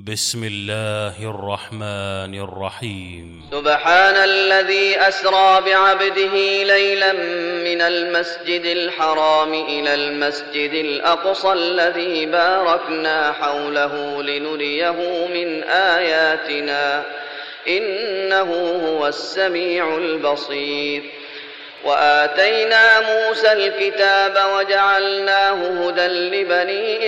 بسم الله الرحمن الرحيم. سبحان الذي أسرى بعبده ليلا من المسجد الحرام إلى المسجد الأقصى الذي باركنا حوله لنريه من آياتنا إنه هو السميع البصير. وآتينا موسى الكتاب وجعلناه هدى لبني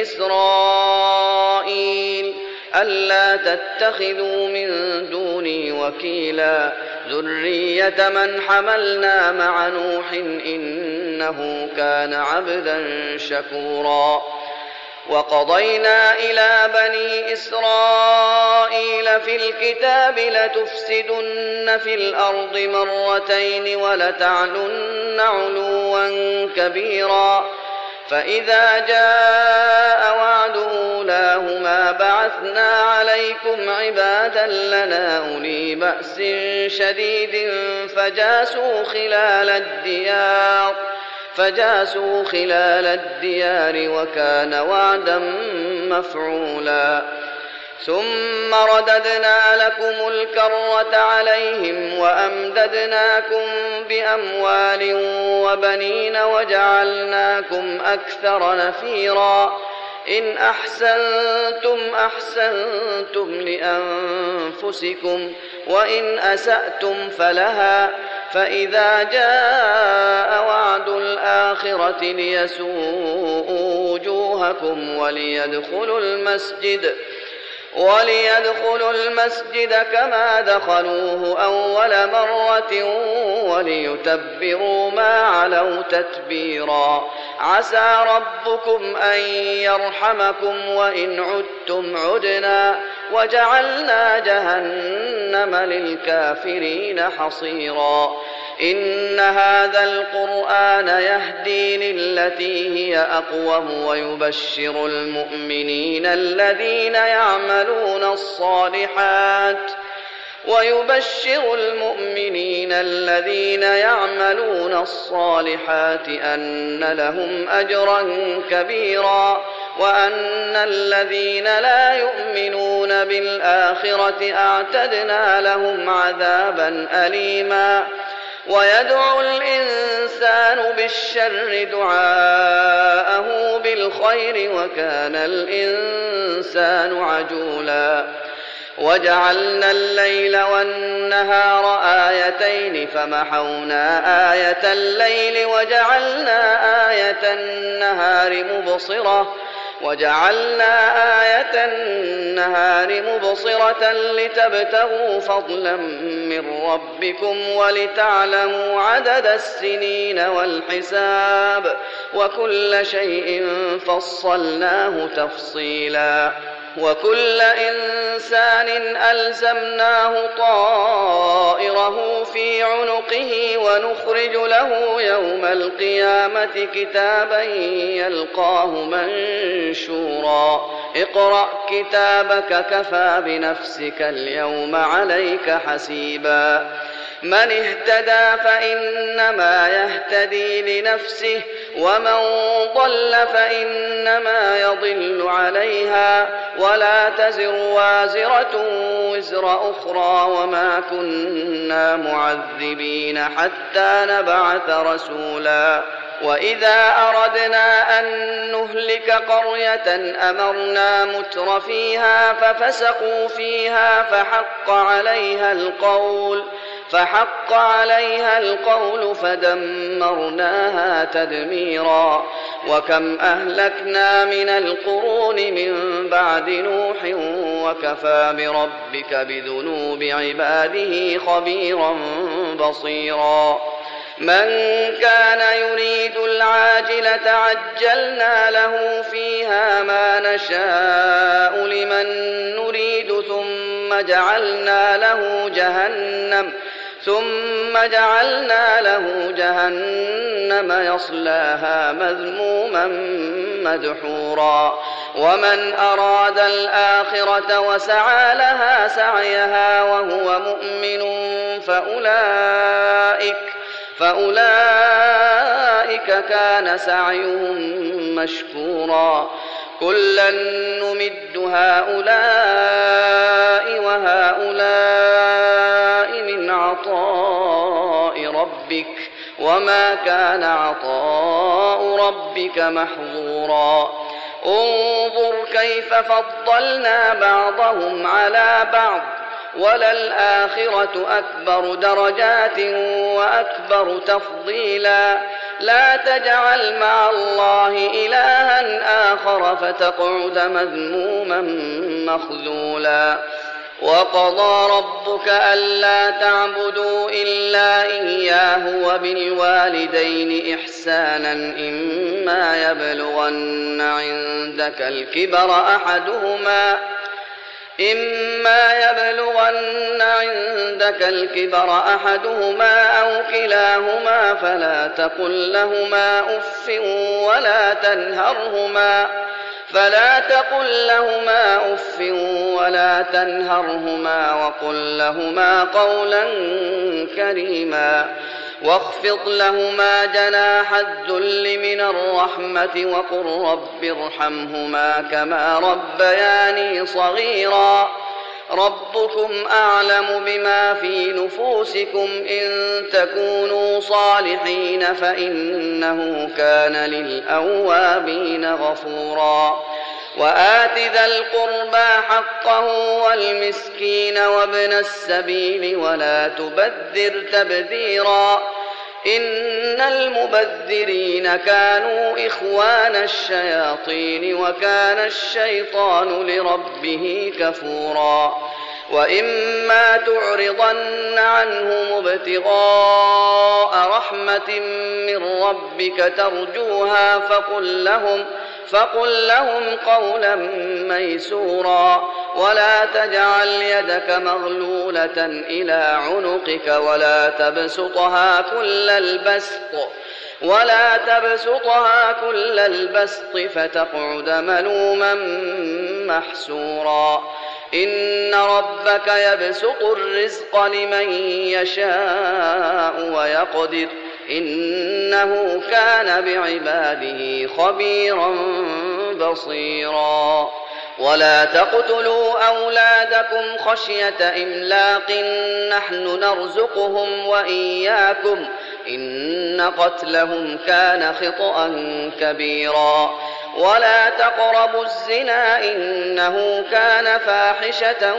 إسرائيل ألا تتخذوا من دوني وكيلا ذرية من حملنا مع نوح إنه كان عبدا شكورا. وقضينا إلى بني إسرائيل في الكتاب لتفسدن في الأرض مرتين ولتعلن علوا كبيرا فإذا جاء وعد أولاهما بعثنا عليكم عبادا لنا أولي بأس شديد فجاسوا خلال الديار وكان وعدا مفعولا. ثم رددنا لكم الكرة عليهم وأمددناكم بأموال وبنين وجعلناكم أكثر نفيرا. إن أحسنتم أحسنتم لأنفسكم وإن أسأتم فلها فإذا جاء وعد الآخرة ليسوءوا وجوهكم وليدخلوا المسجد كما دخلوه أول مرة وليتبروا ما علوا تتبيرا. عسى ربكم أن يرحمكم وإن عدتم عدنا وجعلنا جهنم للكافرين حصيرا. إن هذا القرآن يهدي للتي هي أقوم ويبشر المؤمنين الذين يعملون الصالحات أن لهم أجرا كبيرا وأن الذين لا يؤمنون بالآخرة أعتدنا لهم عذابا أليما. ويدعو الإنسان بالشر دعاءه بالخير وكان الإنسان عجولا. وجعلنا الليل والنهار آيتين فمحونا آية الليل وجعلنا آية النهار مبصرة لتبتغوا فضلا من ربكم ولتعلموا عدد السنين والحساب وكل شيء فصلناه تفصيلا. وكل إنسان ألزمناه طائره في عنقه ونخرج له يوم القيامة كتابا يلقاه منشورا. اقرأ كتابك كفى بنفسك اليوم عليك حسيبا. من اهتدى فإنما يهتدي لنفسه ومن ضل فإنما يضل عليها ولا تزر وازرة وزر أخرى وما كنا معذبين حتى نبعث رسولا. وإذا أردنا أن نهلك قرية أمرنا متر فيها ففسقوا فيها فحق عليها القول فدمرناها تدميرا. وكم أهلكنا من القرون من بعد نوح وكفى بربك بذنوب عباده خبيرا بصيرا. من كان يريد العاجلة عجلنا له فيها ما نشاء لمن نريد ثم جعلنا له جهنم يصلاها مذموما مدحورا. ومن أراد الآخرة وسعى لها سعيها وهو مؤمن فأولئك كان سعيهم مشكورا. كلا نمد هؤلاء ربك وما كان عطاء ربك محظورا انظر كيف فضلنا بعضهم على بعض وللآخرة أكبر درجات وأكبر تفضيلا لا تجعل مع الله إلها آخر فتقعد مذموما مخذولا وقضى ربك ألا تعبدوا إلا إياه وبالوالدين إحسانا إما يبلغن عندك الكبر أحدهما أو كلاهما فلا تقل لهما أف ولا تنهرهما وقل لهما قولا كريما واخفض لهما جناح الذل من الرحمة وقل رب ارحمهما كما ربياني صغيرا ربكم أعلم بما في نفوسكم إن تكونوا صالحين فإنه كان للأوابين غفورا وآت ذا القربى حقه والمسكين وابن السبيل ولا تبذر تبذيرا إن المبذرين كانوا إخوان الشياطين وكان الشيطان لربه كفورا وإما تعرضن عنهم ابتغاء رحمة من ربك ترجوها فقل لهم قولا ميسورا ولا تجعل يدك مغلولة إلى عنقك ولا تبسطها كل البسط فتقعد ملوما محسورا إن ربك يبسط الرزق لمن يشاء ويقدر إنه كان بعباده خبيرا بصيرا ولا تقتلوا أولادكم خشية إملاق نحن نرزقهم وإياكم إن قتلهم كان خطأ كبيرا ولا تقربوا الزنا إنه كان فاحشة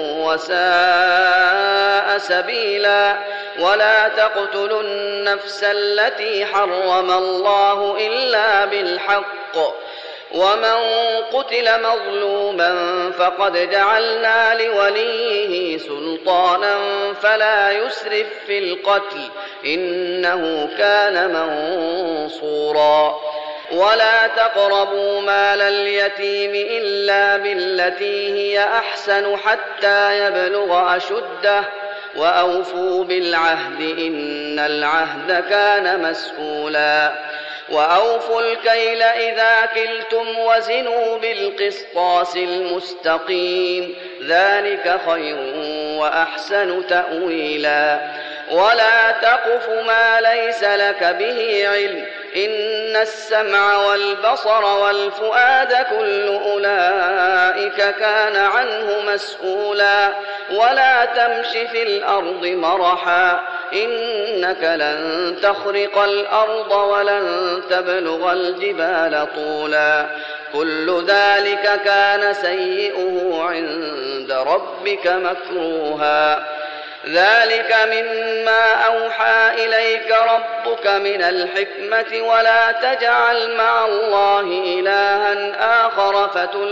وساء سبيلا ولا تقتلوا النفس التي حرم الله إلا بالحق ومن قتل مظلوما فقد جعلنا لوليه سلطانا فلا يسرف في القتل إنه كان منصورا ولا تقربوا مال اليتيم إلا بالتي هي أحسن حتى يبلغ أشده وأوفوا بالعهد إن العهد كان مسؤولا وأوفوا الكيل إذا كلتم وزنوا بالقسطاس المستقيم ذلك خير وأحسن تأويلا ولا تقف ما ليس لك به علم إن السمع والبصر والفؤاد كل أولئك كان عنه مسؤولا ولا تمش في الأرض مرحا إنك لن تخرق الأرض ولن تبلغ الجبال طولا كل ذلك كان سيئه عند ربك مكروها ذلك مما أوحى إليك ربك من الحكمة ولا تجعل مع الله إلها آخر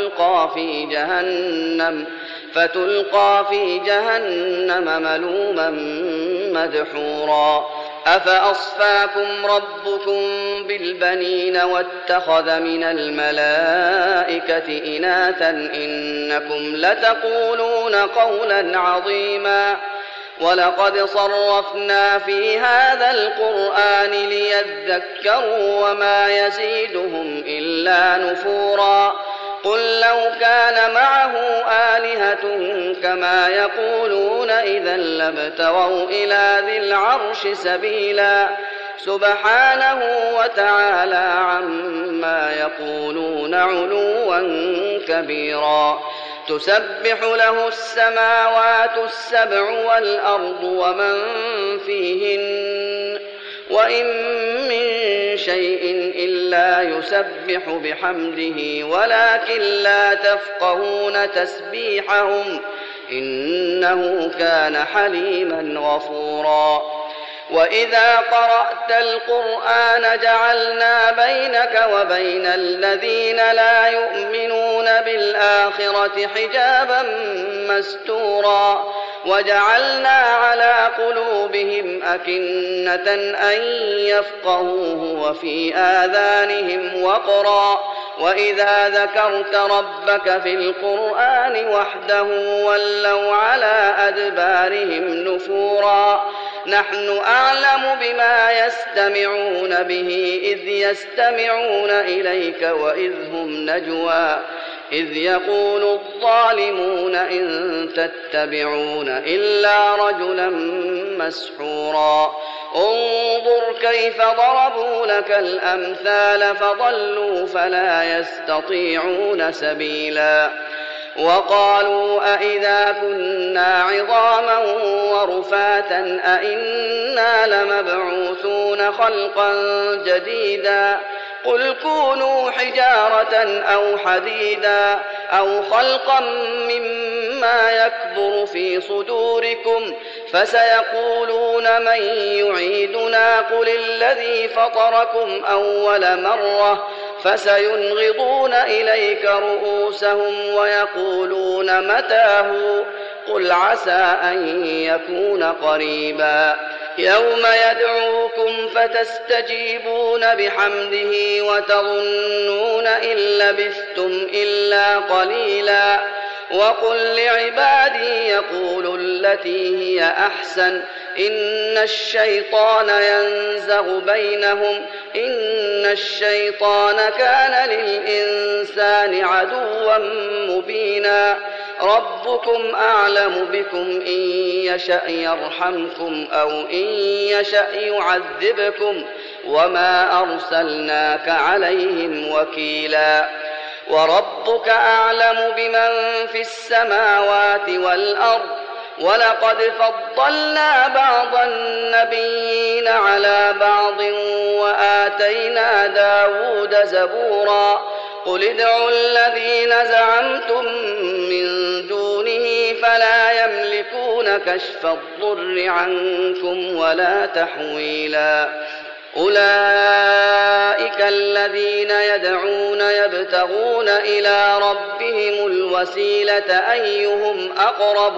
فتلقى في جهنم ملوما مدحورا أفأصفاكم ربكم بالبنين واتخذ من الملائكة إناثا إنكم لتقولون قولا عظيما ولقد صرفنا في هذا القرآن ليذكروا وما يزيدهم إلا نفورا قل لو كان معه آلهة كما يقولون إذا لابتغوا إلى ذي العرش سبيلا سبحانه وتعالى عما يقولون علوا كبيرا تسبح له السماوات السبع والأرض ومن فيهن وإن من شيء إلا يسبح بحمده ولكن لا تفقهون تسبيحهم إنه كان حليما غفورا وإذا قرأت القرآن جعلنا بينك وبين الذين لا يؤمنون بالآخرة حجابا مستورا وجعلنا على قلوبهم أكنة أن يفقهوه وفي آذانهم وقرا وإذا ذكرت ربك في القرآن وحده ولوا على أدبارهم نفورا نحن أعلم بما يستمعون به إذ يستمعون إليك وإذ هم نجوى إذ يقول الظالمون إن تتبعون إلا رجلا مسحورا انظر كيف ضربوا لك الأمثال فضلوا فلا يستطيعون سبيلا وقالوا أئذا كنا عظاما ورفاتا أئنا لمبعوثون خلقا جديدا قل كونوا حجارة أو حديدا أو خلقا مما يكبر في صدوركم فسيقولون من يعيدنا قل الذي فطركم أول مرة فسينغضون إليك رؤوسهم ويقولون متاه قل عسى أن يكون قريبا يوم يدعوكم فتستجيبون بحمده وتظنون إن لبثتم إلا قليلا وقل لعبادي يقولوا التي هي أحسن إن الشيطان ينزغ بينهم إن الشيطان كان للإنسان عدوا مبينا ربكم أعلم بكم إن يشأ يرحمكم أو إن يشأ يعذبكم وما أرسلناك عليهم وكيلا وربك أعلم بمن في السماوات والأرض ولقد فضلنا بعض النبيين على بعض وآتينا داود زبورا قل ادعوا الذين زعمتم من دونه فلا يملكون كشف الضر عنكم ولا تحويلا أولئك الذين يدعون يبتغون إلى ربهم الوسيلة أيهم أقرب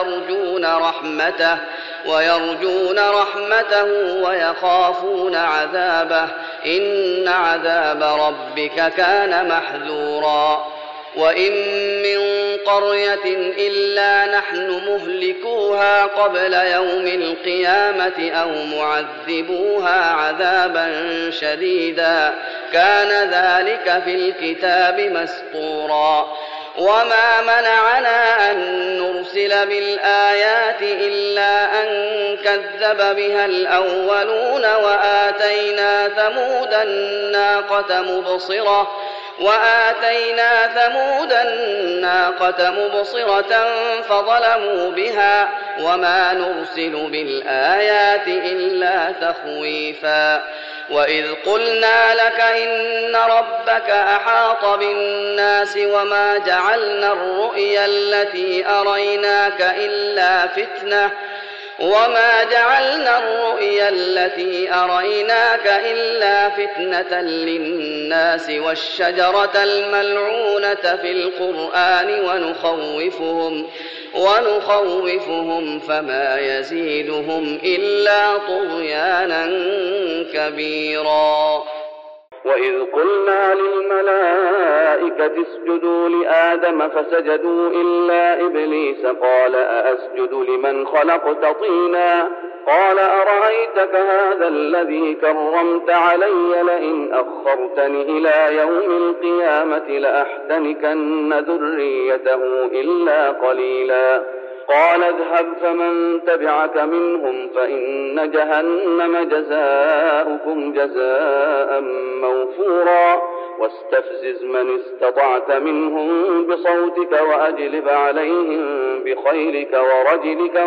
ويرجون رحمته ويخافون عذابه إن عذاب ربك كان محذورا وإن من قرية إلا نحن مهلكوها قبل يوم القيامة أو معذبوها عذابا شديدا كان ذلك في الكتاب مسطورا وما منعنا أن نرسل بالآيات إلا أن كذب بها الأولون وآتينا ثمود الناقة مبصرة فظلموا بها وما نرسل بالآيات إلا تخويفا وإذ قلنا لك إن ربك أحاط بالناس وما جعلنا الرؤيا التي أريناك إلا فتنة للناس والشجرة الملعونة في القرآن ونخوفهم فما يزيدهم إلا طغيانا كبيرا وإذ قلنا للملائكة اسجدوا لآدم فسجدوا إلا إبليس قال أأسجد لمن خلقت طينا قال أرأيتك هذا الذي كرمت علي لئن أخرتني إلى يوم القيامة لأحتنكن ذريته إلا قليلا قال اذهب فمن تبعك منهم فإن جهنم جزاؤكم جزاء موفورا واستفزز من استطعت منهم بصوتك وأجلب عليهم بخيلك ورجلك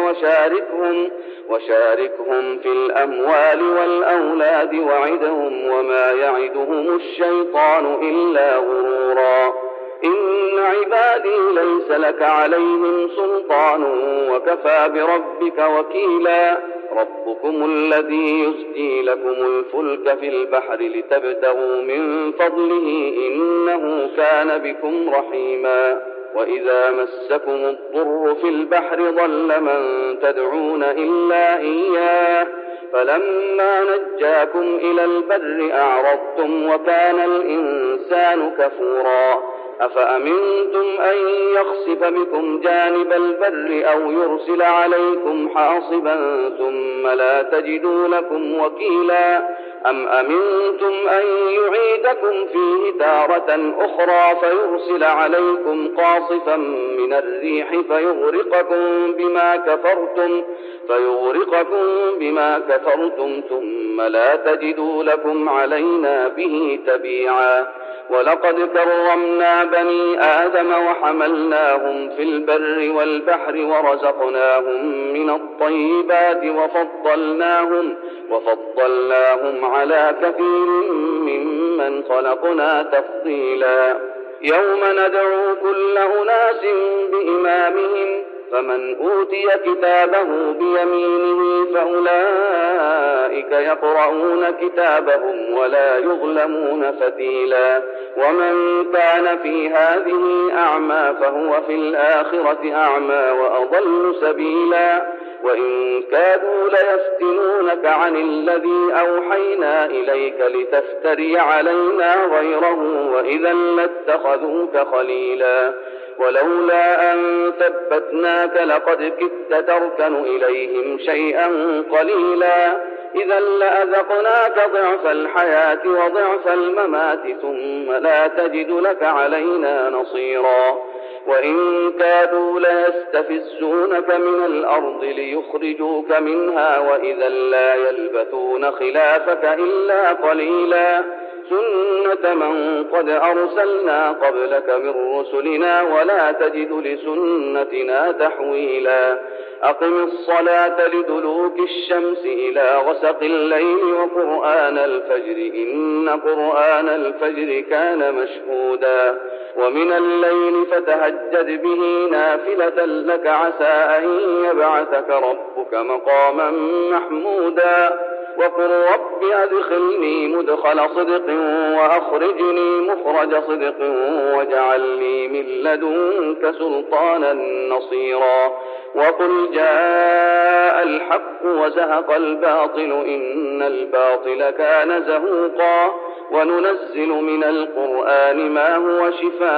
وشاركهم في الأموال والأولاد وعدهم وما يعدهم الشيطان إلا غرورا إن عبادي ليس لك عليهم سلطان وكفى بربك وكيلا ربكم الذي يزجي لكم الفلك في البحر لتبتغوا من فضله إنه كان بكم رحيما وإذا مسكم الضر في البحر ضل من تدعون إلا إياه فلما نجاكم إلى البر أعرضتم وكان الإنسان كفورا أفأمنتم أن يخسف بكم جانب البر أو يرسل عليكم حاصبا ثم لا تجدوا لكم وكيلا أم أمنتم أن يعيدكم فيه تارة أخرى فيرسل عليكم قاصفا من الريح فيغرقكم بما كفرتم ثم لا تجدوا لكم علينا به تبيعا ولقد كرمنا بني آدم وحملناهم في البر والبحر ورزقناهم من الطيبات وفضلناهم على كثير ممن خلقنا تفضيلا يوم ندعو كل أناس بإمامهم فمن أوتي كتابه بيمينه فأولئك يقرؤون كتابهم ولا يظلمون فتيلا ومن كان في هذه أعمى فهو في الآخرة أعمى وأضل سبيلا وإن كادوا ليفتنونك عن الذي أوحينا إليك لتفتري علينا غيره وإذا لاتخذوك خليلا ولولا أن ثبتناك لقد كدت تركن إليهم شيئا قليلا إذا لأذقناك ضعف الحياة وضعف الممات ثم لا تجد لك علينا نصيرا وإن كادوا ليستفزونك من الأرض ليخرجوك منها وإذا لا يلبثون خلافك إلا قليلا سنة من قد أرسلنا قبلك من رسلنا ولا تجد لسنتنا تحويلا أقم الصلاة لدلوك الشمس إلى غسق الليل وقرآن الفجر إن قرآن الفجر كان مشهودا ومن الليل فتهجد به نافلة لك عسى أن يبعثك ربك مقاما محمودا وقل رب أدخلني مدخل صدق وأخرجني مخرج صدق واجعل لي من لدنك سلطانا نصيرا وقل جاء الحق وزهق الباطل إن الباطل كان زهوقا وننزل من القرآن ما هو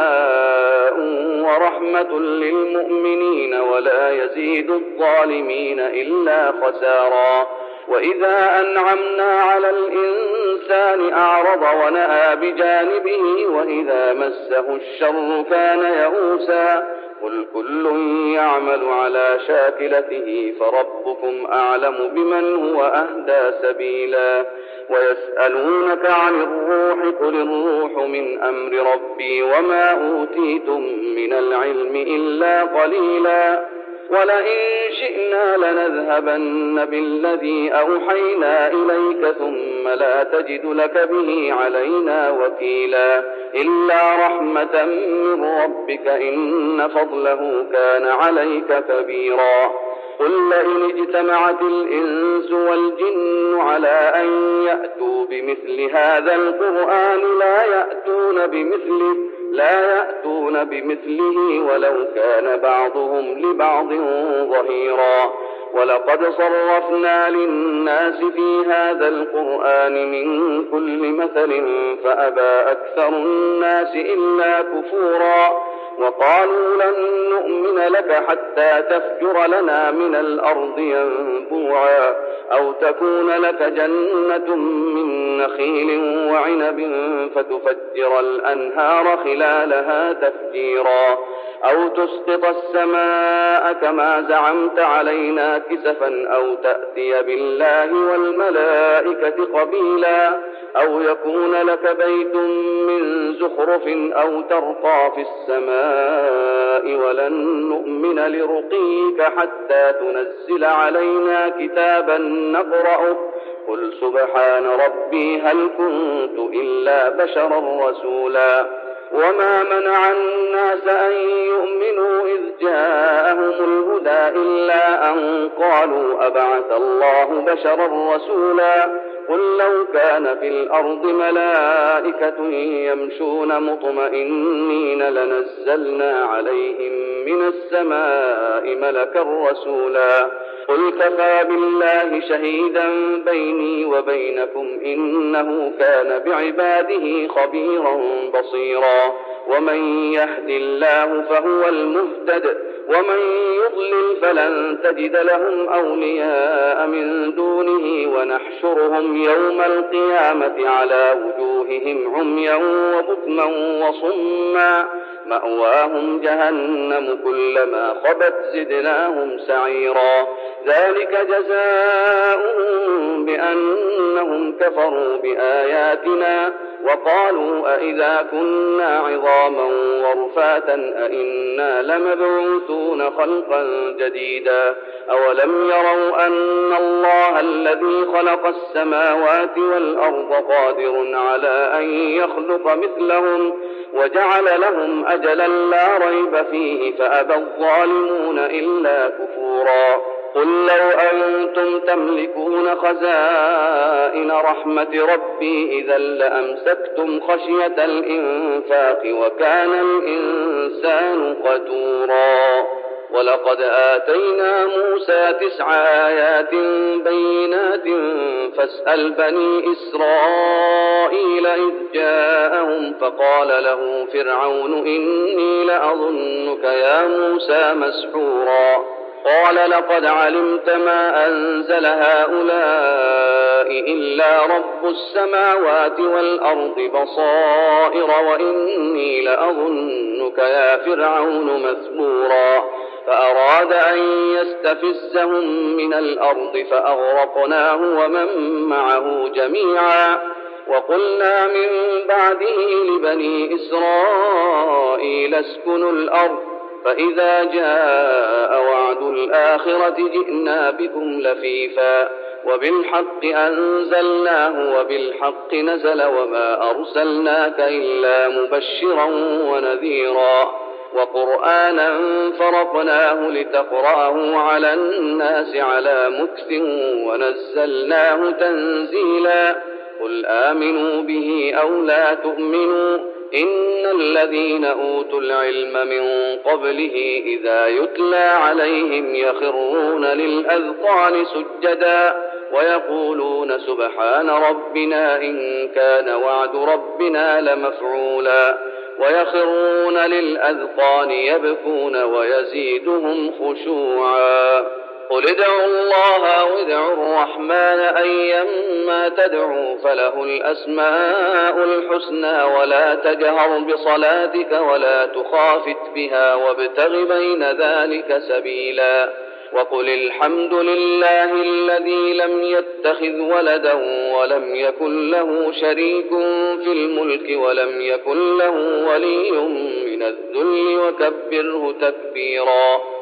شفاء ورحمة للمؤمنين ولا يزيد الظالمين إلا خسارا وإذا أنعمنا على الإنسان أعرض ونأى بجانبه وإذا مسه الشر كان يئوسا قل كل يعمل على شاكلته فربكم أعلم بمن هو أهدى سبيلا ويسألونك عن الروح قل الروح من أمر ربي وما أوتيتم من العلم إلا قليلا ولئن شئنا لنذهبن بالذي أوحينا إليك ثم لا تجد لك به علينا وكيلا إلا رحمة من ربك إن فضله كان عليك كبيرا قل لئن اجتمعت الإنس والجن على أن يأتوا بمثل هذا القرآن لا يأتون بمثله ولو كان بعضهم لبعض ظهيرا ولقد صرفنا للناس في هذا القرآن من كل مثل فأبى أكثر الناس إلا كفورا وقالوا لن نؤمن لك حتى تفجر لنا من الأرض ينبوعا أو تكون لك جنة من نخيل وعنب فتفجر الأنهار خلالها تفجيرا أو تسقط السماء كما زعمت علينا كسفا أو تأتي بالله والملائكة قبيلا أو يكون لك بيت من زخرف أو ترقى في السماء ولن نؤمن لرقيك حتى تنزل علينا كتابا نقرأه قل سبحان ربي هل كنت إلا بشرا رسولا وما منع الناس أن يؤمنوا إذ جاءهم الهدى إلا أن قالوا أبعث الله بشرا رسولا قل لو كان في الأرض ملائكة يمشون مطمئنين لنزلنا عليهم من السماء ملكا رسولا قل كفى بالله شهيدا بيني وبينكم إنه كان بعباده خبيرا بصيرا ومن يهد الله فهو المهتد ومن يضلل فلن تجد لهم أولياء من دونه ونحشرهم يوم القيامة على وجوههم عميا وبكما وصما مأواهم جهنم كلما خبت زدناهم سعيرا ذلك جزاؤهم بأنهم كفروا بآياتنا وقالوا أئذا كنا عظاما ورفاتا أئنا لمبعوثون خلقا جديدا أولم يروا أن الله الذي خلق السماوات والأرض قادر على أن يخلق مثلهم وجعل لهم أجلا لا ريب فيه فأبى الظالمون إلا كفورا قل لو أنتم تملكون خزائن رحمة ربي إذا لأمسكتم خشية الإنفاق وكان الإنسان قتورا ولقد آتينا موسى 9 آيات بينات فاسأل بني إسرائيل إذ جاءهم فقال له فرعون إني لأظنك يا موسى مسحورا قال لقد علمت ما أنزل هؤلاء إلا رب السماوات والأرض بصائر وإني لأظنك يا فرعون مثبورا فأراد أن يستفزهم من الأرض فأغرقناه ومن معه جميعا وقلنا من بعده لبني إسرائيل اسكنوا الأرض فإذا جاء وعد الآخرة جئنا بكم لفيفا وبالحق أنزلناه وبالحق نزل وما أرسلناك إلا مبشرا ونذيرا وقرآنا فرقناه لتقرأه على الناس على مكث ونزلناه تنزيلا قل آمنوا به أو لا تؤمنوا إن الذين أوتوا العلم من قبله إذا يتلى عليهم يخرون للأذقان سجدا ويقولون سبحان ربنا إن كان وعد ربنا لمفعولا ويخرون للأذقان يبكون ويزيدهم خشوعا قل ادعوا الله أو ادعوا الرحمن أيما تدعوا فله الأسماء الحسنى ولا تجهر بصلاتك ولا تخافت بها وابتغ بين ذلك سبيلا وقل الحمد لله الذي لم يتخذ ولدا ولم يكن له شريك في الملك ولم يكن له ولي من الذل وكبره تكبيرا